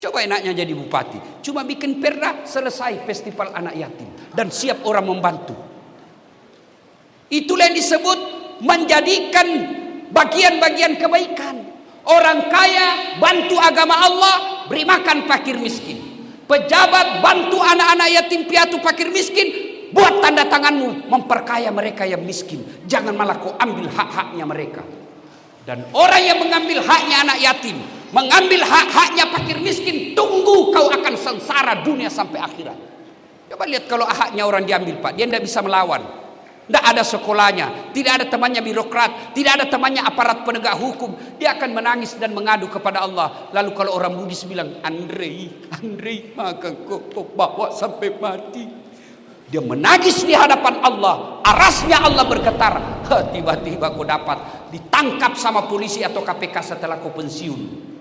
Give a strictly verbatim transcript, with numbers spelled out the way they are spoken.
Coba enaknya jadi bupati, cuma bikin perda, selesai festival anak yatim, dan siap orang membantu. Itulah yang disebut menjadikan bagian-bagian kebaikan. Orang kaya bantu agama Allah, beri makan fakir miskin. Pejabat bantu anak-anak yatim piatu fakir miskin, buat tanda tanganmu memperkaya mereka yang miskin. Jangan malah kau ambil hak-haknya mereka. Dan orang yang mengambil haknya anak yatim, mengambil hak-haknya fakir miskin, tunggu kau akan sengsara dunia sampai akhirat. Coba lihat kalau haknya orang diambil, Pak, dia tidak bisa melawan. Tidak ada sekolahnya, tidak ada temannya birokrat, tidak ada temannya aparat penegak hukum. Dia akan menangis dan mengadu kepada Allah. Lalu kalau orang Buddhis bilang, Andre, Andre, maka kau, kau bawa sampai mati. Dia menangis di hadapan Allah, arasnya Allah bergetar. Tiba-tiba kau dapat ditangkap sama polisi atau K P K setelah kau pensiun.